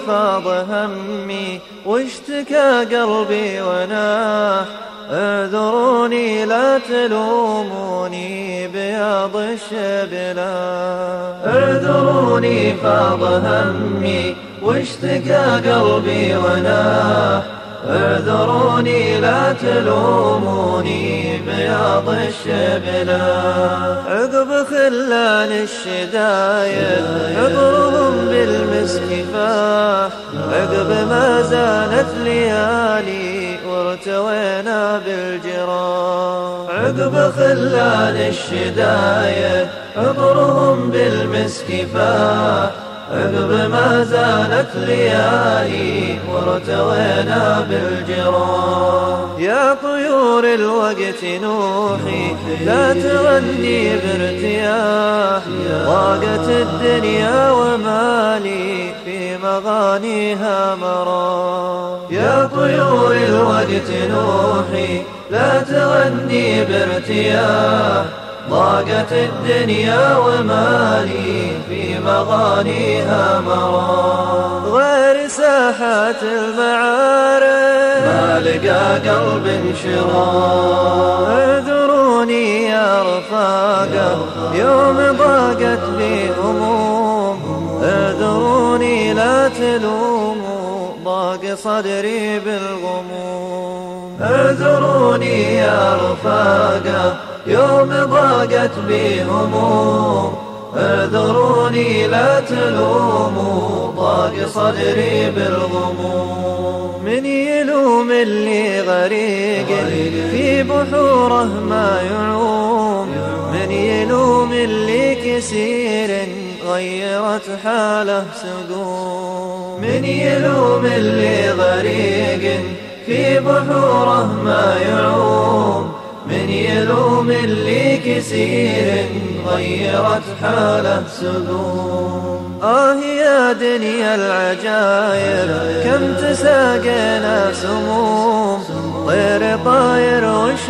فاض همي واشتكى قلبي وناح. اعذروني لا تلوموني بياض الشبلان. اعذروني فاض همي واشتكى قلبي وناح. اعذروني لا تلوموني بياض الشبلان. عقب خلان الشدايد عطرهم بالمسك فاح. عقب ما زالت ليالي وارتوينا بالجراح. عقب خلان الشدايد عطرهم بالمسك فاح. عقب ما زالت ليالي وارتوينا بالجراح. يا طيور الوقت نوحي لا تغني بارتياح. ضاقت الدنيا ومالي في مغانيها مراه. يا طيور الوقت نوحي لا تغني بارتياح. ضاقت الدنيا ومالي في مغانيها مراه. غير ساحات المعارف ما لقى قلب شراه. اعذروني يا رفاقة يوم ضاقت بي هموم. اعذروني لا تلوموا ضاق صدري بالغموم. اعذروني يا رفاقة يوم ضاقت بي هموم. اعذروني لا تلوموا ضاق صدري بالغموم. من يلوم اللي غريق في بحوره ما يعوم. من يلوم اللي كسير غيرت حاله سقوم. من يلوم اللي غريق في بحوره ما يعوم. من يلوم اللي كسير غيرت حاله سقوم. يا دنيا العجايب كم تساقينا سموم. طير طاير وش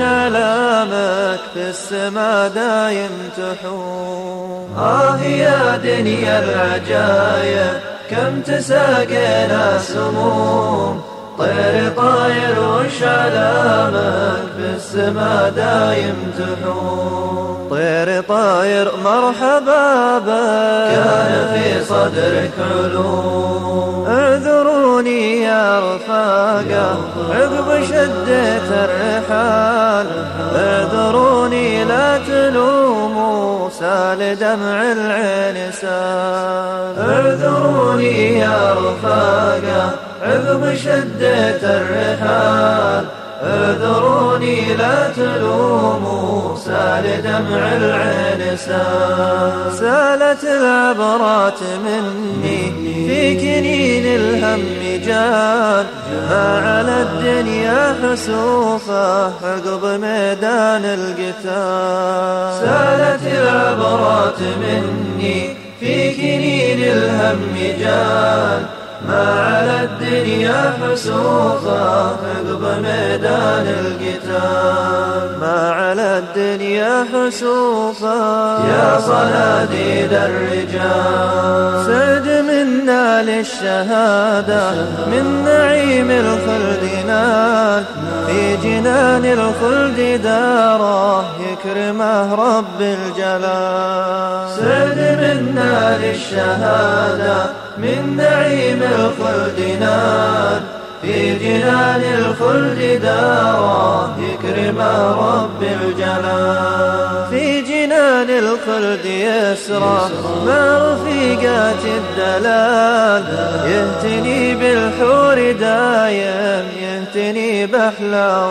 علامك في السما دايم تحوم. يا دنيا العجايب كم تساقينا سموم. طير طاير وش علامك في السما دايم تحوم. طير طاير مرحبا بك كان في صدرك علوم. اعذروني يا رفاقة عقب شديت الرحال. اعذروني لا تلوموا سال دمع العين سال. اعذروني يا رفاقة عقب شديت الرحال. اعذروني لا تلوموا سال دمع العين سال. سالت العبرات مني في كنين الهم جال. ما على الدنيا حسوفه عقب ميدان القتال. سالت العبرات مني في كنين الهم جال. ما على الدنيا حسوفه عقب ميدان القتال. ما على الدنيا حسوفه يا صناديد الرجال. سعد منا للشهادة من نعيم الخلد نال. في جنان الخلد داره يكرمه رب الجلال. سعد منا للشهادة من نعيم الخلد نال. في جنان الخلد داره يكرمه رب الجلال. في جنان الخلد يسرى مع رفيقات الدلال. يهتني بالحور دايم يهتني بأحلى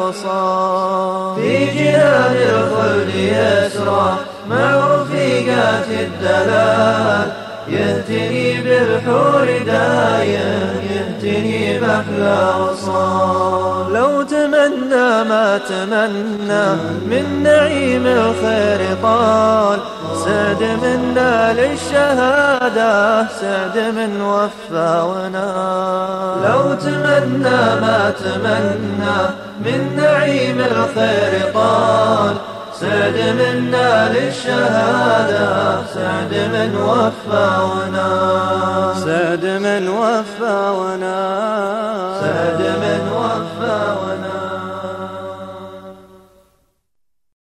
وصال. في جنان الخلد يسرى مع رفيقات الدلال. يهتني بالحور دايم يهتني بأحلى وصال. لو تمنى ما تمنى من نعيم الخير طال. سعد منا للشهادة سعد من وفى ونال. لو تمنى ما تمنى من نعيم الخير طال. سعد من نال الشهادة، سعد من وفى ونال، سعد من وفى ونال، سعد من